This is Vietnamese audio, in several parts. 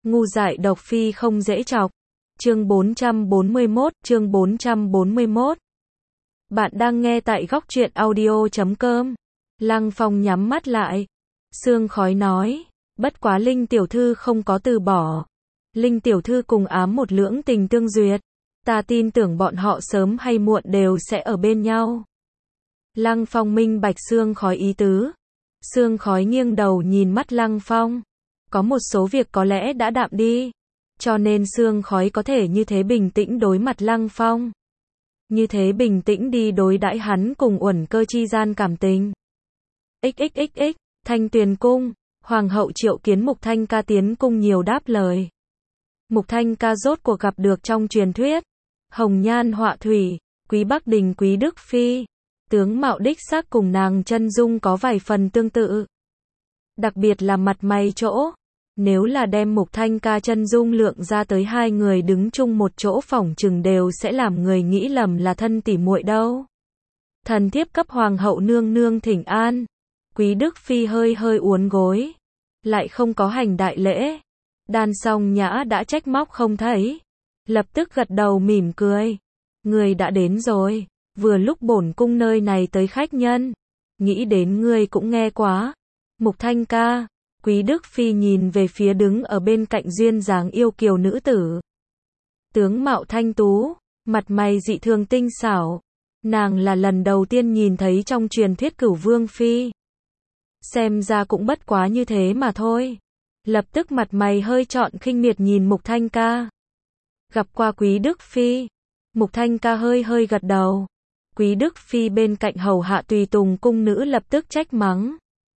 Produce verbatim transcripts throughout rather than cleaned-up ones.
Ngu dại độc phi không dễ chọc. Chương bốn trăm bốn mươi mốt, chương bốn trăm bốn mươi mốt. Bạn đang nghe tại góc truyện audio chấm com. Lăng Phong nhắm mắt lại. Sương khói nói, bất quá Linh tiểu thư không có từ bỏ. Linh tiểu thư cùng ám một lưỡng tình tương duyệt. Ta tin tưởng bọn họ sớm hay muộn đều sẽ ở bên nhau. Lăng Phong minh bạch sương khói ý tứ. Sương khói nghiêng đầu nhìn mắt Lăng Phong. Có một số việc có lẽ đã đạm đi. Cho nên sương khói có thể như thế bình tĩnh đối mặt Lăng Phong. Như thế bình tĩnh đi đối đãi hắn cùng Uẩn Cơ chi gian cảm tình. xxxx, Thanh Tuyền cung, Hoàng hậu triệu kiến Mục Thanh Ca tiến cung nhiều đáp lời. Mục Thanh Ca rốt cuộc gặp được trong truyền thuyết. Hồng nhan họa thủy, Quý Bắc Đình Quý Đức Phi. Tướng mạo đích xác cùng nàng chân dung có vài phần tương tự. Đặc biệt là mặt mày chỗ. Nếu là đem Mục Thanh Ca chân dung lượng ra tới hai người đứng chung một chỗ phỏng chừng đều sẽ làm người nghĩ lầm là thân tỉ muội đâu. Thần thiếp cấp Hoàng hậu nương nương thỉnh an. Quý Đức Phi hơi hơi uốn gối. Lại không có hành đại lễ. Đan Song Nhã đã trách móc không thấy. Lập tức gật đầu mỉm cười. Người đã đến rồi. Vừa lúc bổn cung nơi này tới khách nhân. Nghĩ đến ngươi cũng nghe quá. Mục Thanh Ca. Quý Đức Phi nhìn về phía đứng ở bên cạnh duyên dáng yêu kiều nữ tử. Tướng mạo thanh tú, mặt mày dị thường tinh xảo. Nàng là lần đầu tiên nhìn thấy trong truyền thuyết Cửu Vương Phi. Xem ra cũng bất quá như thế mà thôi. Lập tức mặt mày hơi trọn khinh miệt nhìn Mục Thanh Ca. Gặp qua Quý Đức Phi. Mục Thanh Ca hơi hơi gật đầu. Quý Đức Phi bên cạnh hầu hạ tùy tùng cung nữ lập tức trách mắng.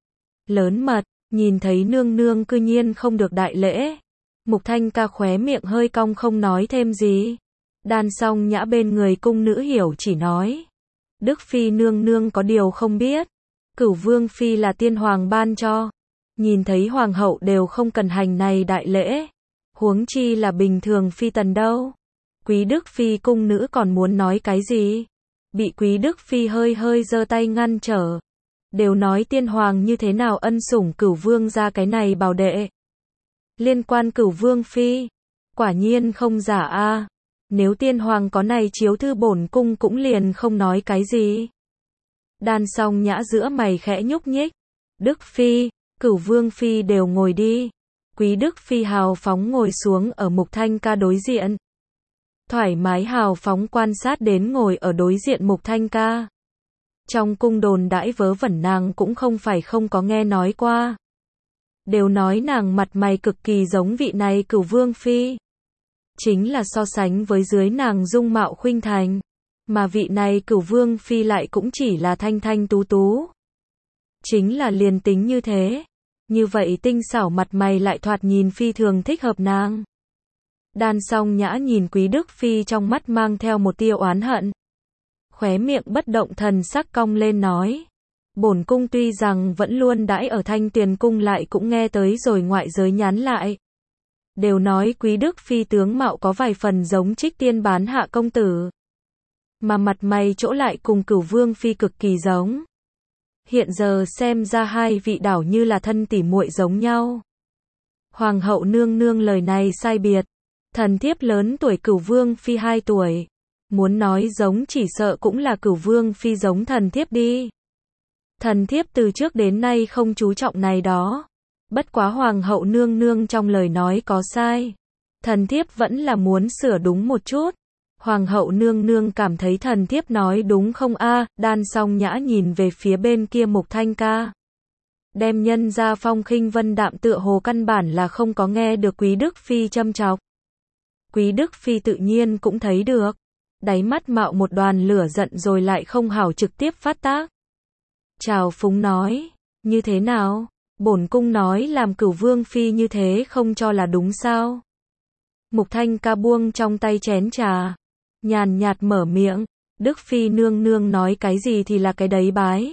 Lớn mật. Nhìn thấy nương nương cư nhiên không được đại lễ. Mục Thanh Ca khóe miệng hơi cong không nói thêm gì. Đan Song Nhã bên người cung nữ hiểu chỉ nói. Đức Phi nương nương có điều không biết. Cửu Vương Phi là tiên hoàng ban cho. Nhìn thấy hoàng hậu đều không cần hành này đại lễ. Huống chi là bình thường phi tần đâu. Quý Đức Phi cung nữ còn muốn nói cái gì? Bị Quý Đức Phi hơi hơi giơ tay ngăn trở. Đều nói tiên hoàng như thế nào ân sủng Cửu Vương ra cái này bảo đệ. Liên quan Cửu Vương Phi. Quả nhiên không giả a. Nếu tiên hoàng có này chiếu thư bổn cung cũng liền không nói cái gì. Đan Song Nhã giữa mày khẽ nhúc nhích. Đức Phi, Cửu Vương Phi đều ngồi đi. Quý Đức Phi hào phóng ngồi xuống ở Mục Thanh Ca đối diện. Thoải mái hào phóng quan sát đến ngồi ở đối diện Mục Thanh Ca. Trong cung đồn đãi vớ vẩn nàng cũng không phải không có nghe nói qua. Đều nói nàng mặt mày cực kỳ giống vị này Cửu Vương Phi. Chính là so sánh với dưới nàng dung mạo khuynh thành. Mà vị này Cửu Vương Phi lại cũng chỉ là thanh thanh tú tú. Chính là liền tính như thế. Như vậy tinh xảo mặt mày lại thoạt nhìn phi thường thích hợp nàng. Đan Song Nhã nhìn Quý Đức Phi trong mắt mang theo một tia oán hận. Khóe miệng bất động thần sắc cong lên nói. Bổn cung tuy rằng vẫn luôn đãi ở Thanh Tuyền cung lại cũng nghe tới rồi ngoại giới nhắn lại. Đều nói Quý Đức Phi tướng mạo có vài phần giống Trích Tiên bán hạ công tử. Mà mặt mày chỗ lại cùng Cửu Vương Phi cực kỳ giống. Hiện giờ xem ra hai vị đảo như là thân tỉ muội giống nhau. Hoàng hậu nương nương lời này sai biệt. Thần thiếp lớn tuổi Cửu Vương Phi hai tuổi. Muốn nói giống chỉ sợ cũng là Cửu Vương Phi giống thần thiếp đi. Thần thiếp từ trước đến nay không chú trọng này đó. Bất quá Hoàng hậu nương nương trong lời nói có sai. Thần thiếp vẫn là muốn sửa đúng một chút. Hoàng hậu nương nương cảm thấy thần thiếp nói đúng không a? Đan Song Nhã nhìn về phía bên kia Mục Thanh Ca. Đem nhân ra phong khinh vân đạm tựa hồ căn bản là không có nghe được Quý Đức Phi châm chọc. Quý Đức Phi tự nhiên cũng thấy được. Đáy mắt mạo một đoàn lửa giận rồi lại không hảo trực tiếp phát tác. Trào phúng nói, như thế nào? Bổn cung nói làm Cửu Vương Phi như thế không cho là đúng sao? Mục Thanh Ca buông trong tay chén trà. Nhàn nhạt mở miệng. Đức Phi nương nương nói cái gì thì là cái đấy bái.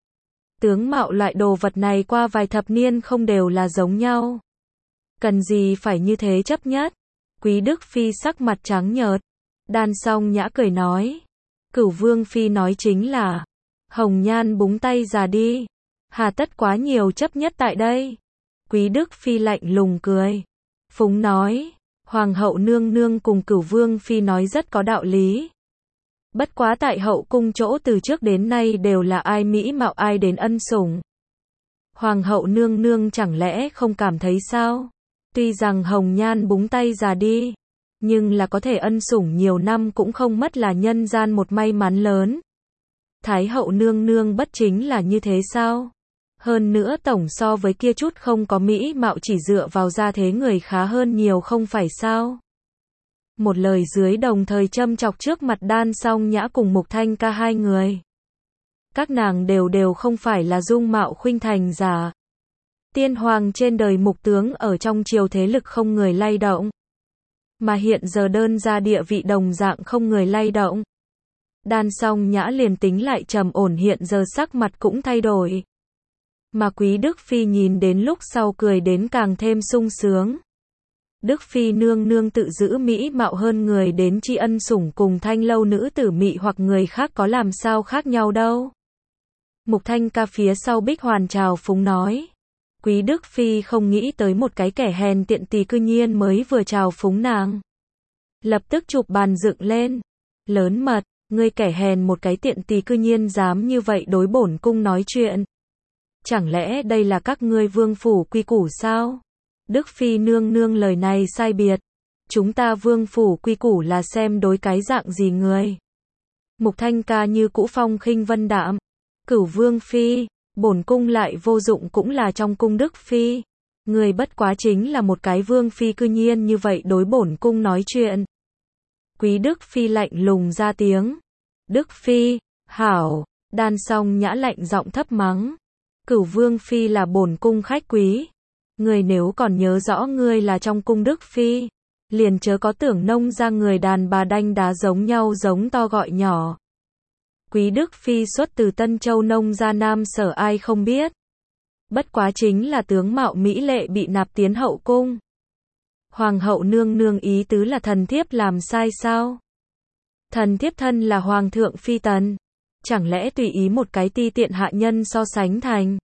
Tướng mạo loại đồ vật này qua vài thập niên không đều là giống nhau. Cần gì phải như thế chấp nhất? Quý Đức Phi sắc mặt trắng nhợt. Đan Song Nhã cười nói. Cửu Vương Phi nói chính là. Hồng nhan búng tay già đi. Hà tất quá nhiều chấp nhất tại đây. Quý Đức Phi lạnh lùng cười. Phúng nói, Hoàng hậu nương nương cùng Cửu Vương Phi nói rất có đạo lý. Bất quá tại hậu cung chỗ từ trước đến nay đều là ai mỹ mạo ai đến ân sủng. Hoàng hậu nương nương chẳng lẽ không cảm thấy sao? Tuy rằng hồng nhan búng tay già đi, nhưng là có thể ân sủng nhiều năm cũng không mất là nhân gian một may mắn lớn. Thái hậu nương nương bất chính là như thế sao? Hơn nữa tổng so với kia chút không có mỹ mạo chỉ dựa vào gia thế người khá hơn nhiều không phải sao? Một lời dưới đồng thời châm chọc trước mặt Đan Song Nhã cùng Mục Thanh Ca hai người. Các nàng đều đều không phải là dung mạo khuynh thành giả. Tiên hoàng trên đời mục tướng ở trong triều thế lực không người lay động. Mà hiện giờ đơn ra địa vị đồng dạng không người lay động. Đan Song Nhã liền tính lại trầm ổn hiện giờ sắc mặt cũng thay đổi. Mà Quý Đức Phi nhìn đến lúc sau cười đến càng thêm sung sướng. Đức Phi nương nương tự giữ mỹ mạo hơn người đến tri ân sủng cùng thanh lâu nữ tử mị hoặc người khác có làm sao khác nhau đâu. Mục Thanh Ca phía sau Bích Hoàn trào phúng nói. Quý Đức Phi không nghĩ tới một cái kẻ hèn tiện tỳ cư nhiên mới vừa trào phúng nàng. Lập tức chụp bàn dựng lên. Lớn mật, ngươi kẻ hèn một cái tiện tỳ cư nhiên dám như vậy đối bổn cung nói chuyện. Chẳng lẽ đây là các ngươi vương phủ quy củ sao? Đức Phi nương nương lời này sai biệt. Chúng ta vương phủ quy củ là xem đối cái dạng gì người. Mục Thanh Ca như cũ phong khinh vân đạm. Cửu Vương Phi, bổn cung lại vô dụng cũng là trong cung Đức Phi. Người bất quá chính là một cái Vương Phi cư nhiên như vậy đối bổn cung nói chuyện. Quý Đức Phi lạnh lùng ra tiếng. Đức Phi, hảo, Đan Song Nhã lạnh giọng thấp mắng. Cửu Vương Phi là bổn cung khách quý. Người nếu còn nhớ rõ ngươi là trong cung Đức Phi, liền chớ có tưởng nông ra người đàn bà đanh đá giống nhau giống to gọi nhỏ. Quý Đức Phi xuất từ Tân Châu nông gia Nam Sở ai không biết. Bất quá chính là tướng mạo mỹ lệ bị nạp tiến hậu cung. Hoàng hậu nương nương ý tứ là thần thiếp làm sai sao? Thần thiếp thân là hoàng thượng phi tần. Chẳng lẽ tùy ý một cái ti tiện hạ nhân so sánh thành?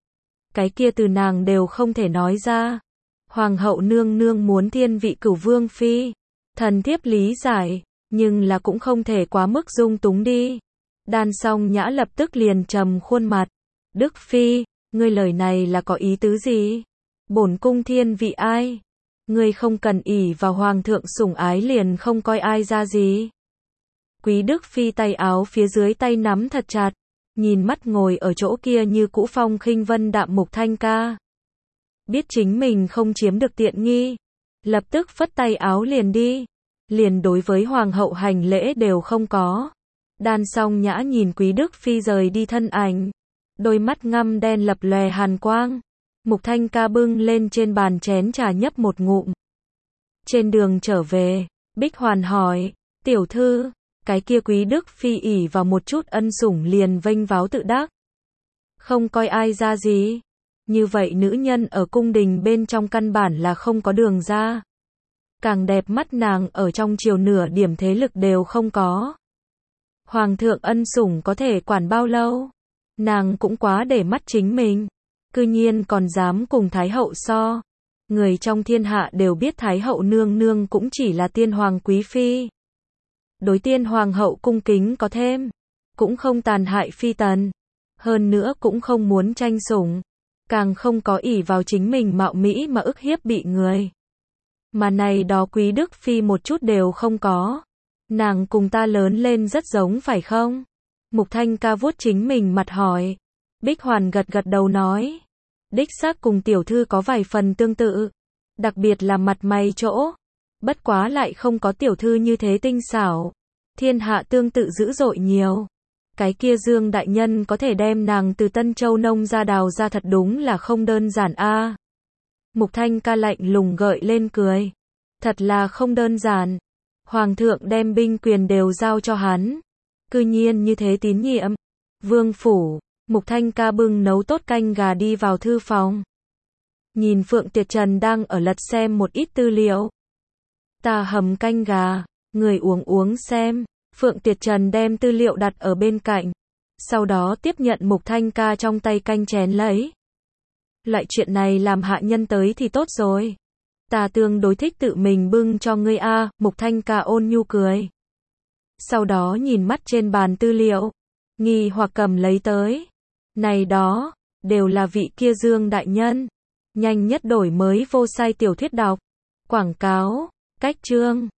Cái kia từ nàng đều không thể nói ra. Hoàng hậu nương nương muốn thiên vị Cửu Vương Phi. Thần thiếp lý giải, nhưng là cũng không thể quá mức dung túng đi. Đan Song Nhã lập tức liền trầm khuôn mặt. Đức Phi, ngươi lời này là có ý tứ gì? Bổn cung thiên vị ai? Ngươi không cần ỷ vào hoàng thượng sủng ái liền không coi ai ra gì. Quý Đức Phi tay áo phía dưới tay nắm thật chặt, nhìn mắt ngồi ở chỗ kia như cũ phong khinh vân đạm Mục Thanh Ca. Biết chính mình không chiếm được tiện nghi, lập tức phất tay áo liền đi, liền đối với hoàng hậu hành lễ đều không có. Đan Song Nhã nhìn Quý Đức Phi rời đi thân ảnh, đôi mắt ngăm đen lập lòe hàn quang. Mục Thanh Ca bưng lên trên bàn chén trà nhấp một ngụm. Trên đường trở về, Bích Hoàn hỏi, tiểu thư, cái kia Quý Đức Phi ỷ vào một chút ân sủng liền vênh váo tự đắc. Không coi ai ra gì. Như vậy nữ nhân ở cung đình bên trong căn bản là không có đường ra. Càng đẹp mắt nàng ở trong triều nửa điểm thế lực đều không có. Hoàng thượng ân sủng có thể quản bao lâu? Nàng cũng quá để mắt chính mình. Cư nhiên còn dám cùng Thái hậu so. Người trong thiên hạ đều biết Thái hậu nương nương cũng chỉ là tiên hoàng quý phi. Đối tiên hoàng hậu cung kính có thêm. Cũng không tàn hại phi tần. Hơn nữa cũng không muốn tranh sủng. Càng không có ỷ vào chính mình mạo mỹ mà ức hiếp bị người. Mà này đó Quý Đức Phi một chút đều không có. Nàng cùng ta lớn lên rất giống phải không? Mục Thanh Ca vuốt chính mình mặt hỏi. Bích Hoàn gật gật đầu nói. Đích xác cùng tiểu thư có vài phần tương tự. Đặc biệt là mặt mày chỗ. Bất quá lại không có tiểu thư như thế tinh xảo. Thiên hạ tương tự dữ dội nhiều. Cái kia Dương đại nhân có thể đem nàng từ Tân Châu nông ra đào ra thật đúng là không đơn giản a. À. Mục Thanh Ca lạnh lùng gợi lên cười. Thật là không đơn giản. Hoàng thượng đem binh quyền đều giao cho hắn. Cư nhiên như thế tín nhiệm. Vương phủ, Mục Thanh Ca bưng nấu tốt canh gà đi vào thư phòng. Nhìn Phượng Tiệt Trần đang ở lật xem một ít tư liệu. Ta hầm canh gà, người uống uống xem. Phượng Tiệt Trần đem tư liệu đặt ở bên cạnh. Sau đó tiếp nhận Mục Thanh Ca trong tay canh chén lấy. Loại chuyện này làm hạ nhân tới thì tốt rồi. Ta tương đối thích tự mình bưng cho ngươi a, Mục Thanh Ca ôn nhu cười. Sau đó nhìn mắt trên bàn tư liệu, nghi hoặc cầm lấy tới. Này đó, đều là vị kia Dương đại nhân. Nhanh nhất đổi mới vô sai tiểu thuyết đọc. Quảng cáo, cách chương.